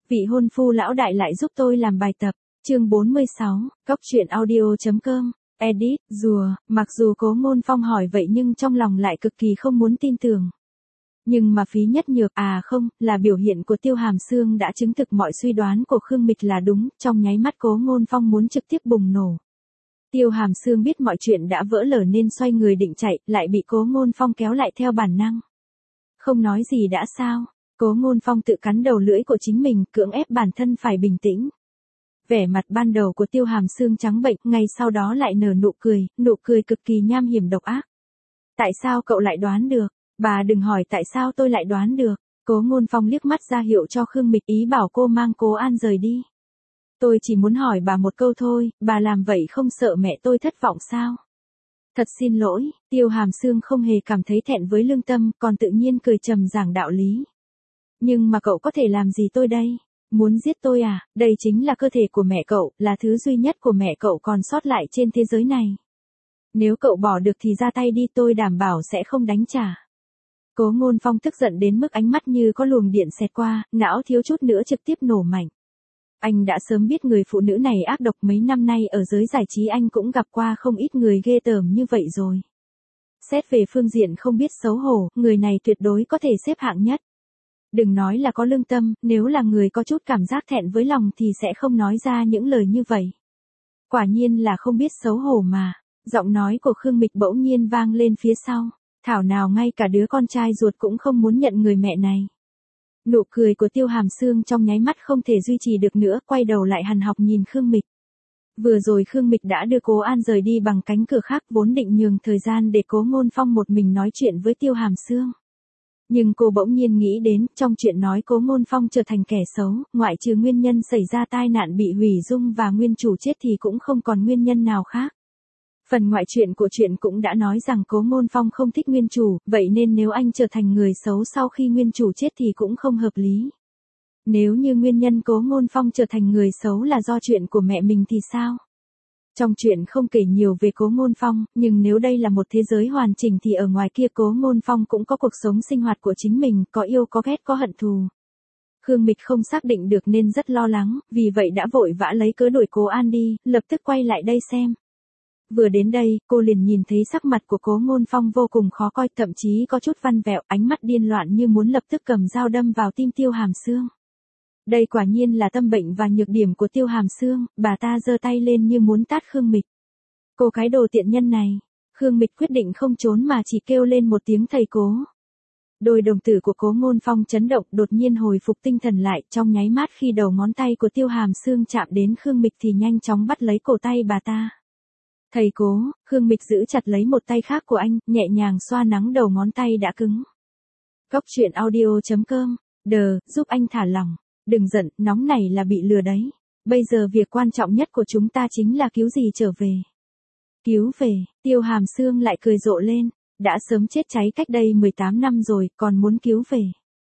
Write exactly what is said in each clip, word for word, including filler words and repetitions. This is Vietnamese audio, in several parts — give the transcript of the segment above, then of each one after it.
vị hôn phu lão đại lại giúp tôi làm bài tập. Chương bốn mươi sáu, Cóc truyện audio.com, edit, rùa, mặc dù Cố Ngôn Phong hỏi vậy nhưng trong lòng lại cực kỳ không muốn tin tưởng. Nhưng mà Phí Nhất Nhược, à không, là biểu hiện của Tiêu Hàm Sương đã chứng thực mọi suy đoán của Khương Mịch là đúng, trong nháy mắt Cố Ngôn Phong muốn trực tiếp bùng nổ. Tiêu Hàm Sương biết mọi chuyện đã vỡ lở nên xoay người định chạy, lại bị Cố Ngôn Phong kéo lại theo bản năng. Không nói gì đã sao? Cố Ngôn Phong tự cắn đầu lưỡi của chính mình, cưỡng ép bản thân phải bình tĩnh. Vẻ mặt ban đầu của Tiêu Hàm Sương trắng bệch, ngay sau đó lại nở nụ cười, nụ cười cực kỳ nham hiểm độc ác. Tại sao cậu lại đoán được? Bà đừng hỏi tại sao tôi lại đoán được. Cố Ngôn Phong liếc mắt ra hiệu cho Khương Mịch, ý bảo cô mang Cố An rời đi. Tôi chỉ muốn hỏi bà một câu thôi, bà làm vậy không sợ mẹ tôi thất vọng sao? Thật xin lỗi, Tiêu Hàm Sương không hề cảm thấy thẹn với lương tâm, còn tự nhiên cười trầm giảng đạo lý. Nhưng mà cậu có thể làm gì tôi đây? Muốn giết tôi à? Đây chính là cơ thể của mẹ cậu, là thứ duy nhất của mẹ cậu còn sót lại trên thế giới này. Nếu cậu bỏ được thì ra tay đi, tôi đảm bảo sẽ không đánh trả. Cố Ngôn Phong tức giận đến mức ánh mắt như có luồng điện xẹt qua, não thiếu chút nữa trực tiếp nổ mạnh. Anh đã sớm biết người phụ nữ này ác độc, mấy năm nay ở giới giải trí anh cũng gặp qua không ít người ghê tởm như vậy rồi. Xét về phương diện không biết xấu hổ, người này tuyệt đối có thể xếp hạng nhất. Đừng nói là có lương tâm, nếu là người có chút cảm giác thẹn với lòng thì sẽ không nói ra những lời như vậy. Quả nhiên là không biết xấu hổ mà. Giọng nói của Khương Mịch bỗng nhiên vang lên phía sau. Thảo nào ngay cả đứa con trai ruột cũng không muốn nhận người mẹ này. Nụ cười của Tiêu Hàm Sương trong nháy mắt không thể duy trì được nữa, quay đầu lại hằn học nhìn Khương Mịch. Vừa rồi Khương Mịch đã đưa Cố An rời đi bằng cánh cửa khác, vốn định nhường thời gian để Cố Ngôn Phong một mình nói chuyện với Tiêu Hàm Sương. Nhưng cô bỗng nhiên nghĩ đến, trong chuyện nói Cố Ngôn Phong trở thành kẻ xấu, ngoại trừ nguyên nhân xảy ra tai nạn bị hủy dung và nguyên chủ chết thì cũng không còn nguyên nhân nào khác. Phần ngoại truyện của chuyện cũng đã nói rằng Cố Ngôn Phong không thích nguyên chủ, vậy nên nếu anh trở thành người xấu sau khi nguyên chủ chết thì cũng không hợp lý. Nếu như nguyên nhân Cố Ngôn Phong trở thành người xấu là do chuyện của mẹ mình thì sao? Trong chuyện không kể nhiều về Cố Ngôn Phong, nhưng nếu đây là một thế giới hoàn chỉnh thì ở ngoài kia Cố Ngôn Phong cũng có cuộc sống sinh hoạt của chính mình, có yêu có ghét có hận thù. Khương Mịch không xác định được nên rất lo lắng, vì vậy đã vội vã lấy cớ đuổi Cố An đi, lập tức quay lại đây xem. Vừa đến đây, cô liền nhìn thấy sắc mặt của Cố Ngôn Phong vô cùng khó coi, thậm chí có chút văn vẹo, ánh mắt điên loạn như muốn lập tức cầm dao đâm vào tim Tiêu Hàm Sương. Đây quả nhiên là tâm bệnh và nhược điểm của Tiêu Hàm Sương, bà ta giơ tay lên như muốn tát Khương Mịch. Cô cái đồ tiện nhân này. Khương Mịch quyết định không trốn mà chỉ kêu lên một tiếng thầy Cố. Đôi đồng tử của Cố Ngôn Phong chấn động, đột nhiên hồi phục tinh thần lại, trong nháy mắt khi đầu ngón tay của Tiêu Hàm Sương chạm đến Khương Mịch thì nhanh chóng bắt lấy cổ tay bà ta. Thầy Cố, Khương Mịch giữ chặt lấy một tay khác của anh, nhẹ nhàng xoa nắng đầu ngón tay đã cứng. Cóc truyện audio.com, đờ, giúp anh thả lỏng. Đừng giận, nóng này là bị lừa đấy. Bây giờ việc quan trọng nhất của chúng ta chính là cứu gì trở về. Cứu về, Tiêu Hàm Sương lại cười rộ lên. Đã sớm chết cháy cách đây mười tám năm rồi, còn muốn cứu về.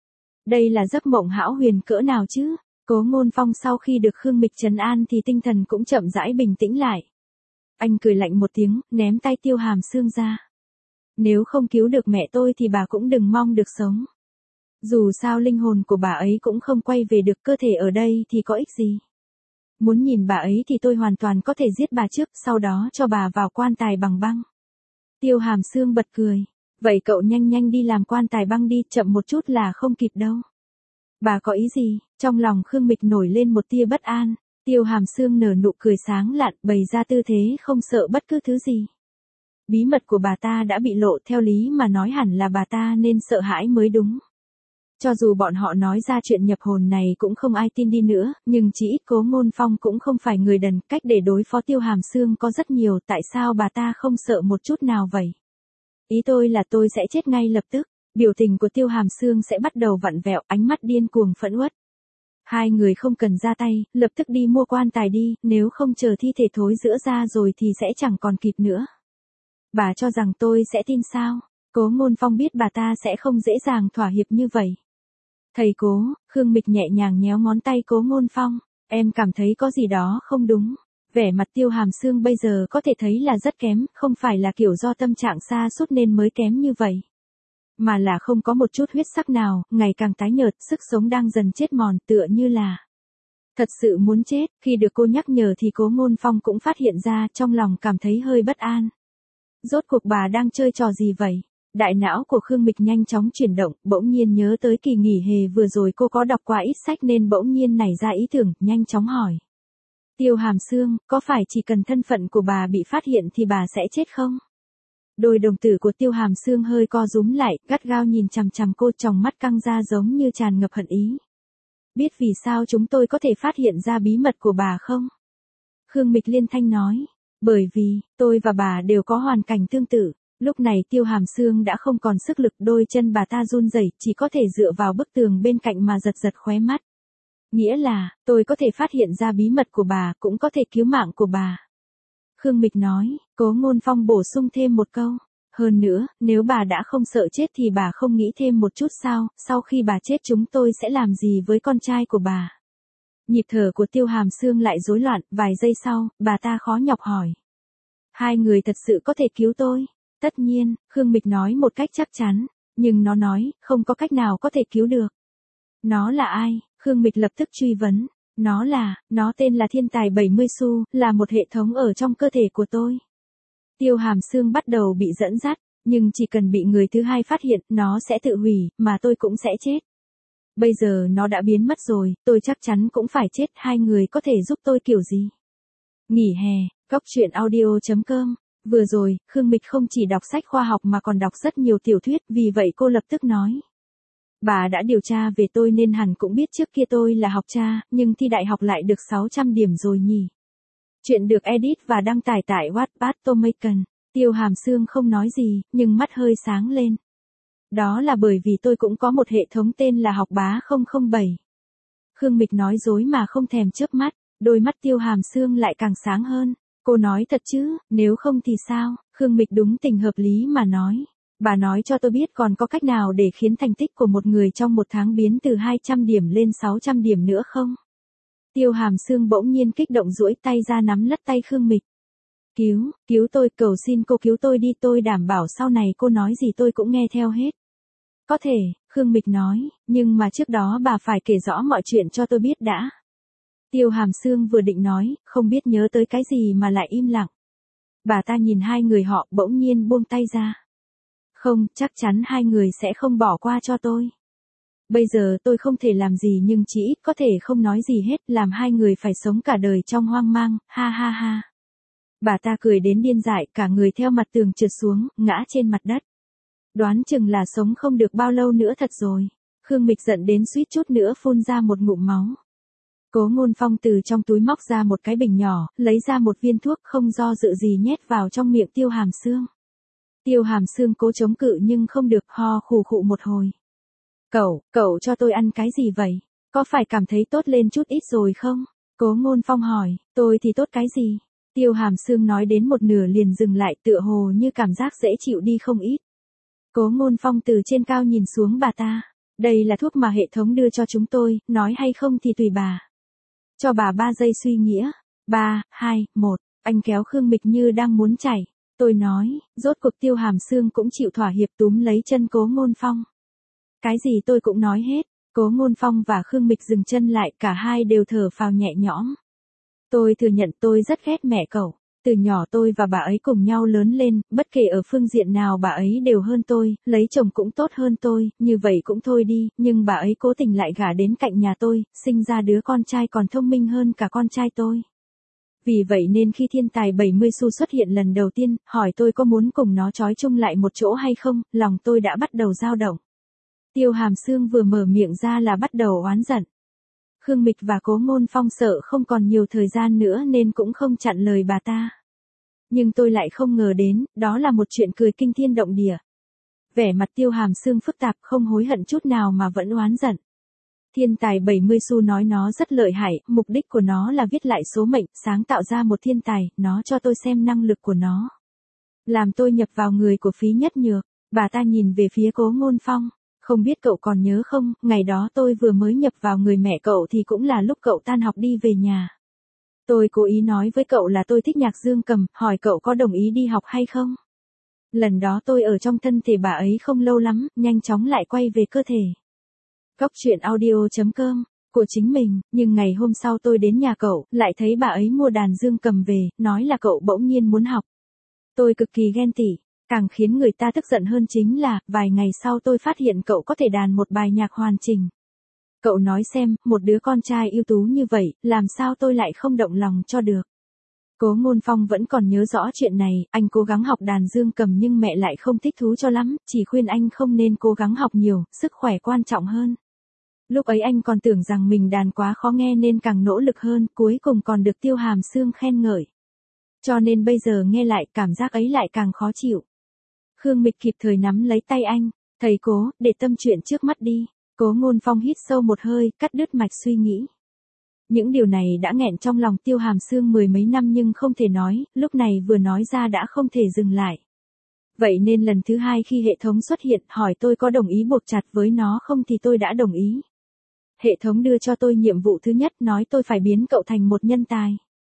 Đây là giấc mộng hão huyền cỡ nào chứ? Cố Ngôn Phong sau khi được Khương Mịch trấn an thì tinh thần cũng chậm rãi bình tĩnh lại. Anh cười lạnh một tiếng, ném tay Tiêu Hàm Sương ra. Nếu không cứu được mẹ tôi thì bà cũng đừng mong được sống. Dù sao linh hồn của bà ấy cũng không quay về được, cơ thể ở đây thì có ích gì. Muốn nhìn bà ấy thì tôi hoàn toàn có thể giết bà trước, sau đó cho bà vào quan tài bằng băng. Tiêu Hàm Sương bật cười. Vậy cậu nhanh nhanh đi làm quan tài băng đi, chậm một chút là không kịp đâu. Bà có ý gì? Trong lòng Khương Mịch nổi lên một tia bất an. Tiêu Hàm Sương nở nụ cười sáng lạn, bày ra tư thế không sợ bất cứ thứ gì. Bí mật của bà ta đã bị lộ, theo lý mà nói hẳn là bà ta nên sợ hãi mới đúng. Cho dù bọn họ nói ra chuyện nhập hồn này cũng không ai tin đi nữa, nhưng chỉ ít Cố Ngôn Phong cũng không phải người đần, cách để đối phó Tiêu Hàm Sương có rất nhiều, tại sao bà ta không sợ một chút nào vậy? Ý tôi là tôi sẽ chết ngay lập tức, biểu tình của Tiêu Hàm Sương sẽ bắt đầu vặn vẹo, ánh mắt điên cuồng phẫn uất. Hai người không cần ra tay, lập tức đi mua quan tài đi, nếu không chờ thi thể thối rữa ra rồi thì sẽ chẳng còn kịp nữa. Bà cho rằng tôi sẽ tin sao? Cố Ngôn Phong biết bà ta sẽ không dễ dàng thỏa hiệp như vậy. Thầy Cố, Khương Mịch nhẹ nhàng nhéo ngón tay Cố Ngôn Phong, em cảm thấy có gì đó không đúng. Vẻ mặt Tiêu Hàm Sương bây giờ có thể thấy là rất kém, không phải là kiểu do tâm trạng sa sút nên mới kém như vậy. Mà là không có một chút huyết sắc nào, ngày càng tái nhợt, sức sống đang dần chết mòn, tựa như là Thật sự muốn chết, khi được cô nhắc nhở thì Cố Ngôn Phong cũng phát hiện ra, trong lòng cảm thấy hơi bất an. Rốt cuộc bà đang chơi trò gì vậy? Đại não của Khương Mịch nhanh chóng chuyển động, bỗng nhiên nhớ tới kỳ nghỉ hè vừa rồi cô có đọc qua ít sách nên bỗng nhiên nảy ra ý tưởng, nhanh chóng hỏi. Tiêu Hàm Sương, có phải chỉ cần thân phận của bà bị phát hiện thì bà sẽ chết không? Đôi đồng tử của Tiêu Hàm Sương hơi co rúm lại, gắt gao nhìn chằm chằm cô, tròng mắt căng ra giống như tràn ngập hận ý. Biết vì sao chúng tôi có thể phát hiện ra bí mật của bà không? Khương Mịch liên thanh nói. Bởi vì, tôi và bà đều có hoàn cảnh tương tự. Lúc này Tiêu Hàm Sương đã không còn sức lực, đôi chân bà ta run rẩy, chỉ có thể dựa vào bức tường bên cạnh mà giật giật khóe mắt. Nghĩa là, tôi có thể phát hiện ra bí mật của bà, cũng có thể cứu mạng của bà. Khương Mịch nói, Cố Ngôn Phong bổ sung thêm một câu. Hơn nữa, nếu bà đã không sợ chết thì bà không nghĩ thêm một chút sao, sau khi bà chết chúng tôi sẽ làm gì với con trai của bà? Nhịp thở của Tiêu Hàm Sương lại rối loạn, vài giây sau, bà ta khó nhọc hỏi. Hai người thật sự có thể cứu tôi? Tất nhiên, Khương Mịch nói một cách chắc chắn, nhưng nó nói, không có cách nào có thể cứu được. Nó là ai? Khương Mịch lập tức truy vấn. Nó là, nó tên là Thiên Tài bảy mươi xu, là một hệ thống ở trong cơ thể của tôi. Tiêu Hàm Sương bắt đầu bị dẫn dắt, nhưng chỉ cần bị người thứ hai phát hiện, nó sẽ tự hủy, mà tôi cũng sẽ chết. Bây giờ nó đã biến mất rồi, tôi chắc chắn cũng phải chết, hai người có thể giúp tôi kiểu gì? Nghỉ hè, Góc Truyện Audio chấm com. Vừa rồi, Khương Mịch không chỉ đọc sách khoa học mà còn đọc rất nhiều tiểu thuyết, vì vậy cô lập tức nói. Bà đã điều tra về tôi nên hẳn cũng biết trước kia tôi là học cha, nhưng thi đại học lại được sáu trăm điểm rồi nhỉ. Chuyện được edit và đăng tải tại Wattpad Tomation. Tiêu Hàm Sương không nói gì, nhưng mắt hơi sáng lên. Đó là bởi vì tôi cũng có một hệ thống tên là Học Bá không không bảy. Khương Mịch nói dối mà không thèm chớp mắt, đôi mắt Tiêu Hàm Sương lại càng sáng hơn. Cô nói thật chứ, nếu không thì sao? Khương Mịch đúng tình hợp lý mà nói. Bà nói cho tôi biết còn có cách nào để khiến thành tích của một người trong một tháng biến từ hai trăm điểm lên sáu trăm điểm nữa không? Tiêu Hàm Sương bỗng nhiên kích động duỗi tay ra nắm lất tay Khương Mịch. Cứu, cứu tôi, cầu xin cô cứu tôi đi, tôi đảm bảo sau này cô nói gì tôi cũng nghe theo hết. Có thể, Khương Mịch nói, nhưng mà trước đó bà phải kể rõ mọi chuyện cho tôi biết đã. Tiêu Hàm Sương vừa định nói, không biết nhớ tới cái gì mà lại im lặng. Bà ta nhìn hai người họ bỗng nhiên buông tay ra. Không, chắc chắn hai người sẽ không bỏ qua cho tôi. Bây giờ tôi không thể làm gì nhưng chỉ ít có thể không nói gì hết, làm hai người phải sống cả đời trong hoang mang, ha ha ha. Bà ta cười đến điên dại, cả người theo mặt tường trượt xuống, ngã trên mặt đất. Đoán chừng là sống không được bao lâu nữa thật rồi. Khương Mịch giận đến suýt chút nữa phun ra một ngụm máu. Cố Ngôn Phong từ trong túi móc ra một cái bình nhỏ, lấy ra một viên thuốc không do dự gì nhét vào trong miệng Tiêu Hàm Sương. Tiêu Hàm Sương cố chống cự nhưng không được, ho khù khụ một hồi. Cậu, cậu cho tôi ăn cái gì vậy? Có phải cảm thấy tốt lên chút ít rồi không? Cố Ngôn Phong hỏi, tôi thì tốt cái gì? Tiêu Hàm Sương nói đến một nửa liền dừng lại, tựa hồ như cảm giác dễ chịu đi không ít. Cố Ngôn Phong từ trên cao nhìn xuống bà ta. Đây là thuốc mà hệ thống đưa cho chúng tôi, nói hay không thì tùy bà. Cho bà ba giây suy nghĩa. Ba, hai, một, anh kéo Khương Mịch như đang muốn chảy. Tôi nói, rốt cuộc Tiêu Hàm Sương cũng chịu thỏa hiệp túm lấy chân Cố Ngôn Phong. Cái gì tôi cũng nói hết. Cố Ngôn Phong và Khương Mịch dừng chân lại, cả hai đều thở phào nhẹ nhõm. Tôi thừa nhận tôi rất ghét mẹ cậu. Từ nhỏ tôi và bà ấy cùng nhau lớn lên, bất kể ở phương diện nào bà ấy đều hơn tôi, lấy chồng cũng tốt hơn tôi, như vậy cũng thôi đi, nhưng bà ấy cố tình lại gả đến cạnh nhà tôi, sinh ra đứa con trai còn thông minh hơn cả con trai tôi. Vì vậy nên khi Thiên Tài bảy mươi xu xuất hiện lần đầu tiên, hỏi tôi có muốn cùng nó trói chung lại một chỗ hay không, lòng tôi đã bắt đầu dao động. Tiêu Hàm Sương vừa mở miệng ra là bắt đầu oán giận. Khương Mịch và Cố Ngôn Phong sợ không còn nhiều thời gian nữa nên cũng không chặn lời bà ta. Nhưng tôi lại không ngờ đến, đó là một chuyện cười kinh thiên động địa. Vẻ mặt Tiêu Hàm Sương phức tạp, không hối hận chút nào mà vẫn oán giận. Thiên Tài bảy mươi xu nói nó rất lợi hại, mục đích của nó là viết lại số mệnh, sáng tạo ra một thiên tài, nó cho tôi xem năng lực của nó. Làm tôi nhập vào người của Phí Nhất Nhược. Bà ta nhìn về phía Cố Ngôn Phong. Không biết cậu còn nhớ không, ngày đó tôi vừa mới nhập vào người mẹ cậu thì cũng là lúc cậu tan học đi về nhà. Tôi cố ý nói với cậu là tôi thích nhạc dương cầm, hỏi cậu có đồng ý đi học hay không. Lần đó tôi ở trong thân thể bà ấy không lâu lắm, nhanh chóng lại quay về cơ thể. Góc Truyện Audio chấm com của chính mình, nhưng ngày hôm sau tôi đến nhà cậu, lại thấy bà ấy mua đàn dương cầm về, nói là cậu bỗng nhiên muốn học. Tôi cực kỳ ghen tị, càng khiến người ta tức giận hơn chính là, vài ngày sau tôi phát hiện cậu có thể đàn một bài nhạc hoàn chỉnh. Cậu nói xem, một đứa con trai ưu tú như vậy, làm sao tôi lại không động lòng cho được. Cố Ngôn Phong vẫn còn nhớ rõ chuyện này, anh cố gắng học đàn dương cầm nhưng mẹ lại không thích thú cho lắm, chỉ khuyên anh không nên cố gắng học nhiều, sức khỏe quan trọng hơn. Lúc ấy anh còn tưởng rằng mình đàn quá khó nghe nên càng nỗ lực hơn, cuối cùng còn được Tiêu Hàm Sương khen ngợi. Cho nên bây giờ nghe lại, cảm giác ấy lại càng khó chịu. Khương Mịch kịp thời nắm lấy tay anh, thầy Cố, để tâm chuyện trước mắt đi. Cố Ngôn Phong hít sâu một hơi, cắt đứt mạch suy nghĩ. Những điều này đã nghẹn trong lòng Tiêu Hàm Sương mười mấy năm nhưng không thể nói, lúc này vừa nói ra đã không thể dừng lại. Vậy nên lần thứ hai khi hệ thống xuất hiện hỏi tôi có đồng ý buộc chặt với nó không thì tôi đã đồng ý. Hệ thống đưa cho tôi nhiệm vụ thứ nhất, nói tôi phải biến cậu thành một nhân tài.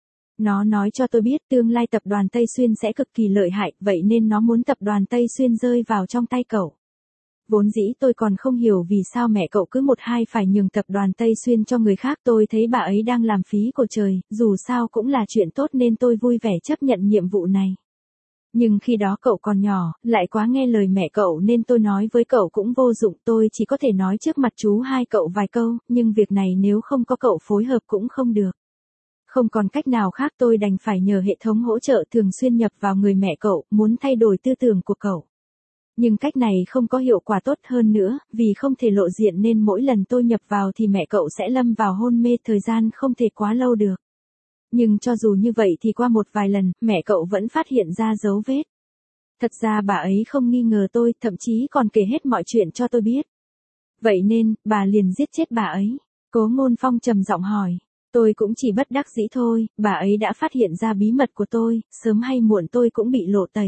Nó nói cho tôi biết tương lai tập đoàn Tây Xuyên sẽ cực kỳ lợi hại, vậy nên nó muốn tập đoàn Tây Xuyên rơi vào trong tay cậu. Vốn dĩ tôi còn không hiểu vì sao mẹ cậu cứ một hai phải nhường tập đoàn Tây Xuyên cho người khác, tôi thấy bà ấy đang làm phí của trời, dù sao cũng là chuyện tốt nên tôi vui vẻ chấp nhận nhiệm vụ này. Nhưng khi đó cậu còn nhỏ, lại quá nghe lời mẹ cậu nên tôi nói với cậu cũng vô dụng, tôi chỉ có thể nói trước mặt chú hai cậu vài câu, nhưng việc này nếu không có cậu phối hợp cũng không được. Không còn cách nào khác tôi đành phải nhờ hệ thống hỗ trợ thường xuyên nhập vào người mẹ cậu, muốn thay đổi tư tưởng của cậu. Nhưng cách này không có hiệu quả tốt hơn nữa, vì không thể lộ diện nên mỗi lần tôi nhập vào thì mẹ cậu sẽ lâm vào hôn mê, thời gian không thể quá lâu được. Nhưng cho dù như vậy thì qua một vài lần, mẹ cậu vẫn phát hiện ra dấu vết. Thật ra bà ấy không nghi ngờ tôi, thậm chí còn kể hết mọi chuyện cho tôi biết. Vậy nên, bà liền giết chết bà ấy. Cố Ngôn Phong trầm giọng hỏi. Tôi cũng chỉ bất đắc dĩ thôi, bà ấy đã phát hiện ra bí mật của tôi, sớm hay muộn tôi cũng bị lộ tẩy.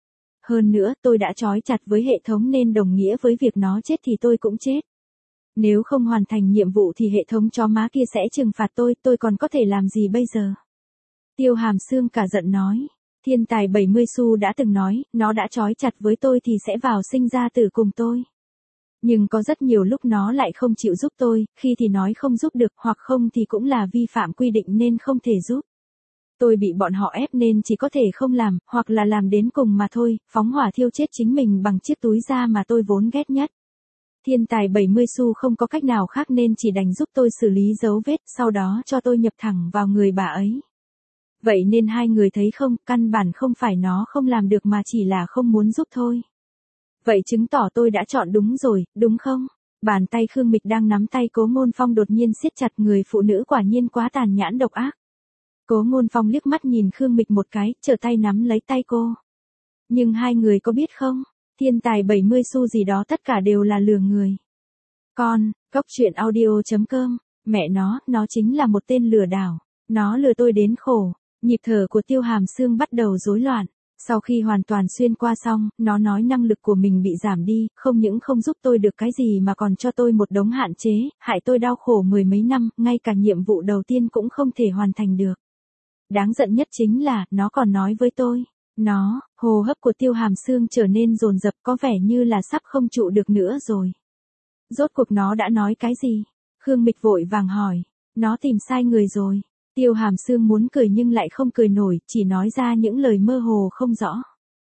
Hơn nữa, tôi đã trói chặt với hệ thống nên đồng nghĩa với việc nó chết thì tôi cũng chết. Nếu không hoàn thành nhiệm vụ thì hệ thống chó má kia sẽ trừng phạt tôi, tôi còn có thể làm gì bây giờ? Tiêu Hàm Sương cả giận nói. Thiên tài bảy mươi xu đã từng nói, nó đã trói chặt với tôi thì sẽ vào sinh ra tử cùng tôi. Nhưng có rất nhiều lúc nó lại không chịu giúp tôi, khi thì nói không giúp được, hoặc không thì cũng là vi phạm quy định nên không thể giúp. Tôi bị bọn họ ép nên chỉ có thể không làm, hoặc là làm đến cùng mà thôi, phóng hỏa thiêu chết chính mình bằng chiếc túi da mà tôi vốn ghét nhất. Thiên tài bảy mươi xu không có cách nào khác nên chỉ đành giúp tôi xử lý dấu vết, sau đó cho tôi nhập thẳng vào người bà ấy. Vậy nên hai người thấy không, căn bản không phải nó không làm được mà chỉ là không muốn giúp thôi. Vậy chứng tỏ tôi đã chọn đúng rồi, đúng không? Bàn tay Khương Mịch đang nắm tay Cố Ngôn Phong đột nhiên siết chặt, người phụ nữ quả nhiên quá tàn nhẫn độc ác. Cố Ngôn Phong liếc mắt nhìn Khương Mịch một cái, trở tay nắm lấy tay cô. Nhưng hai người có biết không, thiên tài bảy mươi xu gì đó tất cả đều là lừa người. Con, Cốc Truyện Audio chấm com, mẹ nó, nó chính là một tên lừa đảo. Nó lừa tôi đến khổ. Nhịp thở của Tiêu Hàm Sương bắt đầu rối loạn. Sau khi hoàn toàn xuyên qua xong, nó nói năng lực của mình bị giảm đi, không những không giúp tôi được cái gì mà còn cho tôi một đống hạn chế, hại tôi đau khổ mười mấy năm, ngay cả nhiệm vụ đầu tiên cũng không thể hoàn thành được. Đáng giận nhất chính là, nó còn nói với tôi. Nó, hô hấp của Tiêu Hàm Sương trở nên dồn dập, có vẻ như là sắp không trụ được nữa rồi. Rốt cuộc nó đã nói cái gì? Khương Mịch vội vàng hỏi. Nó tìm sai người rồi. Tiêu Hàm Sương muốn cười nhưng lại không cười nổi, chỉ nói ra những lời mơ hồ không rõ.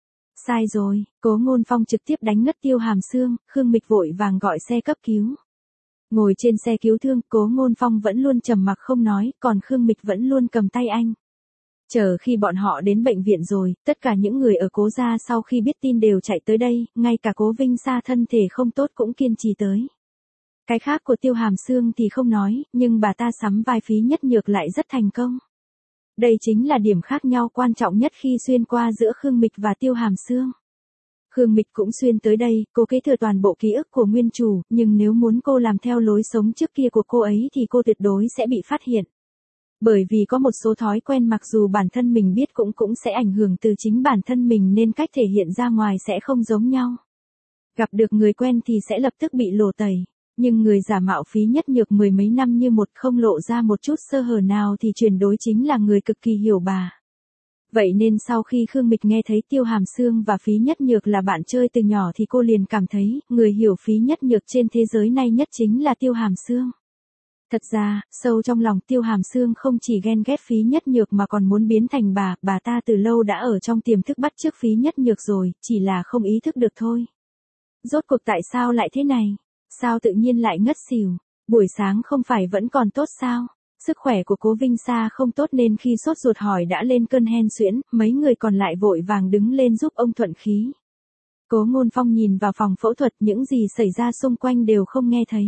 Sai rồi, Cố Ngôn Phong trực tiếp đánh ngất Tiêu Hàm Sương, Khương Mịch vội vàng gọi xe cấp cứu. Ngồi trên xe cứu thương, Cố Ngôn Phong vẫn luôn trầm mặc không nói, còn Khương Mịch vẫn luôn cầm tay anh. Chờ khi bọn họ đến bệnh viện rồi, tất cả những người ở Cố gia sau khi biết tin đều chạy tới đây, ngay cả Cố Vinh Sa thân thể không tốt cũng kiên trì tới. Cái khác của Tiêu Hàm Sương thì không nói, nhưng bà ta sắm vai Phí Nhất Nhược lại rất thành công. Đây chính là điểm khác nhau quan trọng nhất khi xuyên qua giữa Khương Mịch và Tiêu Hàm Sương. Khương Mịch cũng xuyên tới đây, cô kế thừa toàn bộ ký ức của nguyên chủ, nhưng nếu muốn cô làm theo lối sống trước kia của cô ấy thì cô tuyệt đối sẽ bị phát hiện. Bởi vì có một số thói quen mặc dù bản thân mình biết cũng cũng sẽ ảnh hưởng từ chính bản thân mình nên cách thể hiện ra ngoài sẽ không giống nhau. Gặp được người quen thì sẽ lập tức bị lộ tẩy. Nhưng người giả mạo Phí Nhất Nhược mười mấy năm như một không lộ ra một chút sơ hở nào thì tuyệt đối chính là người cực kỳ hiểu bà. Vậy nên sau khi Khương Mịch nghe thấy Tiêu Hàm Sương và Phí Nhất Nhược là bạn chơi từ nhỏ thì cô liền cảm thấy, người hiểu Phí Nhất Nhược trên thế giới này nhất chính là Tiêu Hàm Sương. Thật ra, sâu trong lòng Tiêu Hàm Sương không chỉ ghen ghét Phí Nhất Nhược mà còn muốn biến thành bà, bà ta từ lâu đã ở trong tiềm thức bắt chước Phí Nhất Nhược rồi, chỉ là không ý thức được thôi. Rốt cuộc tại sao lại thế này? Sao tự nhiên lại ngất xỉu? Buổi sáng không phải vẫn còn tốt sao? Sức khỏe của Cố Vinh Sa không tốt nên khi sốt ruột hỏi đã lên cơn hen suyễn, mấy người còn lại vội vàng đứng lên giúp ông thuận khí. Cố Ngôn Phong nhìn vào phòng phẫu thuật, những gì xảy ra xung quanh đều không nghe thấy.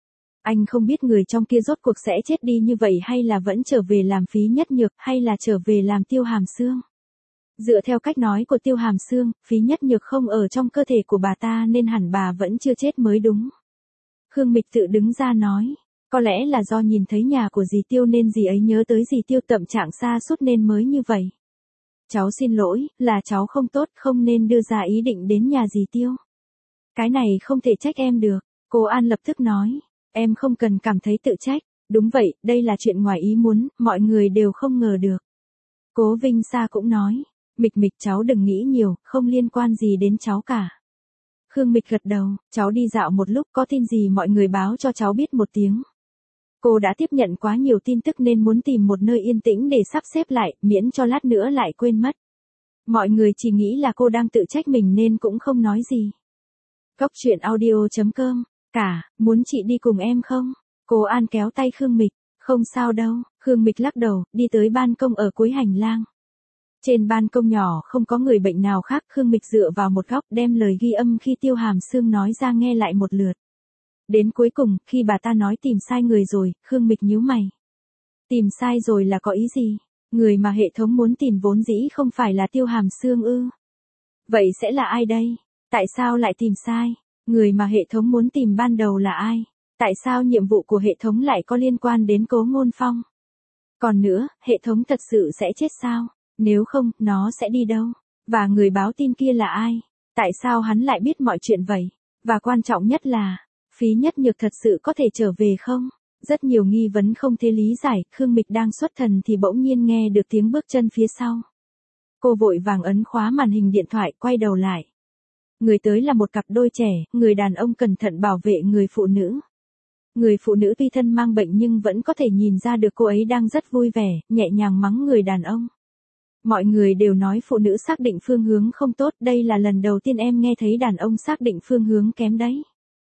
Anh không biết người trong kia rốt cuộc sẽ chết đi như vậy hay là vẫn trở về làm Phí Nhất Nhược hay là trở về làm Tiêu Hàm Sương. Dựa theo cách nói của Tiêu Hàm Sương, Phí Nhất Nhược không ở trong cơ thể của bà ta nên hẳn bà vẫn chưa chết mới đúng. Khương Mịch tự đứng ra nói, có lẽ là do nhìn thấy nhà của dì Tiêu nên dì ấy nhớ tới dì Tiêu tâm trạng xa sút nên mới như vậy. Cháu xin lỗi, là cháu không tốt, không nên đưa ra ý định đến nhà dì Tiêu. Cái này không thể trách em được, cô An lập tức nói, em không cần cảm thấy tự trách, đúng vậy, đây là chuyện ngoài ý muốn, mọi người đều không ngờ được. Cố Vinh Sa cũng nói, Mịch Mịch cháu đừng nghĩ nhiều, không liên quan gì đến cháu cả. Khương Mịch gật đầu, cháu đi dạo một lúc có tin gì mọi người báo cho cháu biết một tiếng. Cô đã tiếp nhận quá nhiều tin tức nên muốn tìm một nơi yên tĩnh để sắp xếp lại, miễn cho lát nữa lại quên mất. Mọi người chỉ nghĩ là cô đang tự trách mình nên cũng không nói gì. Cốc truyện audio chấm com, cả, muốn chị đi cùng em không? Cô An kéo tay Khương Mịch, không sao đâu, Khương Mịch lắc đầu, đi tới ban công ở cuối hành lang. Trên ban công nhỏ không có người bệnh nào khác, Khương Mịch dựa vào một góc đem lời ghi âm khi Tiêu Hàm Sương nói ra nghe lại một lượt. Đến cuối cùng, khi bà ta nói tìm sai người rồi, Khương Mịch nhíu mày. Tìm sai rồi là có ý gì? Người mà hệ thống muốn tìm vốn dĩ không phải là Tiêu Hàm Sương ư? Vậy sẽ là ai đây? Tại sao lại tìm sai? Người mà hệ thống muốn tìm ban đầu là ai? Tại sao nhiệm vụ của hệ thống lại có liên quan đến Cố Ngôn Phong? Còn nữa, hệ thống thật sự sẽ chết sao? Nếu không, nó sẽ đi đâu? Và người báo tin kia là ai? Tại sao hắn lại biết mọi chuyện vậy? Và quan trọng nhất là, Phí Nhất Nhược thật sự có thể trở về không? Rất nhiều nghi vấn không thể lý giải, Khương Mịch đang xuất thần thì bỗng nhiên nghe được tiếng bước chân phía sau. Cô vội vàng ấn khóa màn hình điện thoại, quay đầu lại. Người tới là một cặp đôi trẻ, người đàn ông cẩn thận bảo vệ người phụ nữ. Người phụ nữ tuy thân mang bệnh nhưng vẫn có thể nhìn ra được cô ấy đang rất vui vẻ, nhẹ nhàng mắng người đàn ông. Mọi người đều nói phụ nữ xác định phương hướng không tốt, đây là lần đầu tiên em nghe thấy đàn ông xác định phương hướng kém đấy.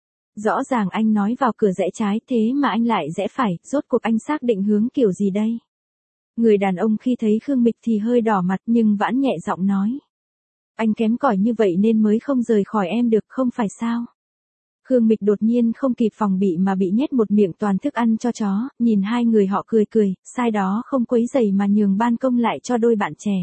Rõ ràng anh nói vào cửa rẽ trái thế mà anh lại rẽ phải, rốt cuộc anh xác định hướng kiểu gì đây? Người đàn ông khi thấy Khương Mịch thì hơi đỏ mặt nhưng vẫn nhẹ giọng nói. Anh kém cỏi như vậy nên mới không rời khỏi em được không phải sao? Khương Mịch đột nhiên không kịp phòng bị mà bị nhét một miệng toàn thức ăn cho chó, nhìn hai người họ cười cười, sai đó không quấy rầy mà nhường ban công lại cho đôi bạn trẻ.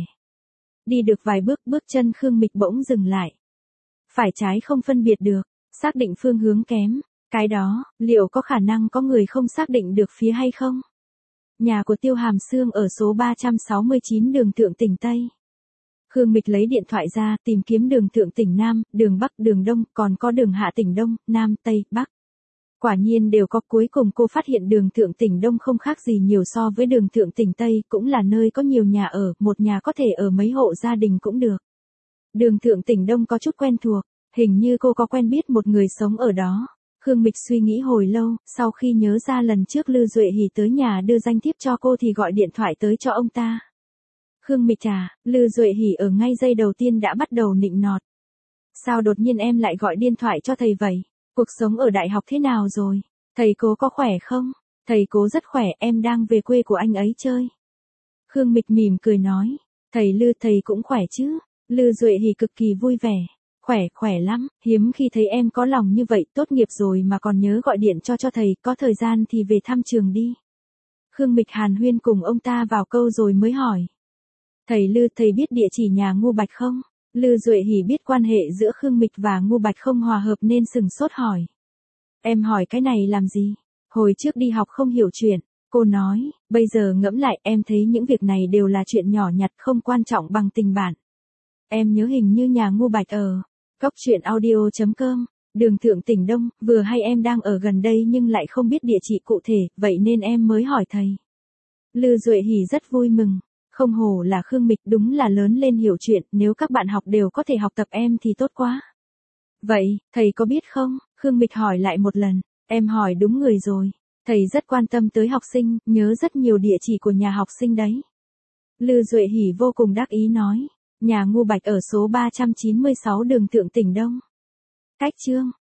Đi được vài bước, bước chân Khương Mịch bỗng dừng lại. Phải trái không phân biệt được, xác định phương hướng kém, cái đó, liệu có khả năng có người không xác định được phía hay không? Nhà của Tiêu Hàm Sương ở số ba trăm sáu mươi chín đường Thượng Tỉnh Tây. Khương Mịch lấy điện thoại ra, tìm kiếm đường Thượng Tỉnh Nam, đường Bắc, đường Đông, còn có đường Hạ Tỉnh Đông, Nam, Tây, Bắc. Quả nhiên đều có, cuối cùng cô phát hiện đường Thượng Tỉnh Đông không khác gì nhiều so với đường Thượng Tỉnh Tây, cũng là nơi có nhiều nhà ở, một nhà có thể ở mấy hộ gia đình cũng được. Đường Thượng Tỉnh Đông có chút quen thuộc, hình như cô có quen biết một người sống ở đó. Khương Mịch suy nghĩ hồi lâu, sau khi nhớ ra lần trước Lư Duệ Hỉ tới nhà đưa danh thiếp cho cô thì gọi điện thoại tới cho ông ta. Khương Mịch à, Lư Duệ Hỉ ở ngay giây đầu tiên đã bắt đầu nịnh nọt. Sao đột nhiên em lại gọi điện thoại cho thầy vậy? Cuộc sống ở đại học thế nào rồi? Thầy Cố có khỏe không? Thầy Cố rất khỏe, em đang về quê của anh ấy chơi. Khương Mịch mỉm cười nói, thầy Lư thầy cũng khỏe chứ? Lư Duệ Hỉ cực kỳ vui vẻ. Khỏe, khỏe lắm, hiếm khi thấy em có lòng như vậy, tốt nghiệp rồi mà còn nhớ gọi điện cho cho thầy, có thời gian thì về thăm trường đi. Khương Mịch hàn huyên cùng ông ta vào câu rồi mới hỏi. Thầy Lư, thầy biết địa chỉ nhà Ngô Bạch không? Lư Duệ Hỉ biết quan hệ giữa Khương Mịch và Ngô Bạch không hòa hợp nên sừng sốt hỏi. Em hỏi cái này làm gì? Hồi trước đi học không hiểu chuyện, cô nói, bây giờ ngẫm lại em thấy những việc này đều là chuyện nhỏ nhặt không quan trọng bằng tình bạn. Em nhớ hình như nhà Ngô Bạch ở cốc truyện audio chấm com, đường Thượng Tỉnh Đông, vừa hay em đang ở gần đây nhưng lại không biết địa chỉ cụ thể, vậy nên em mới hỏi thầy. Lư Duệ Hỉ rất vui mừng, không hổ là Khương Mịch, đúng là lớn lên hiểu chuyện, nếu các bạn học đều có thể học tập em thì tốt quá. Vậy, thầy có biết không? Khương Mịch hỏi lại một lần, em hỏi đúng người rồi. Thầy rất quan tâm tới học sinh, nhớ rất nhiều địa chỉ của nhà học sinh đấy. Lư Duệ Hỉ vô cùng đắc ý nói. Nhà Ngu Bạch ở số ba trăm chín mươi sáu đường Thượng Tỉnh Đông. Cách Chương.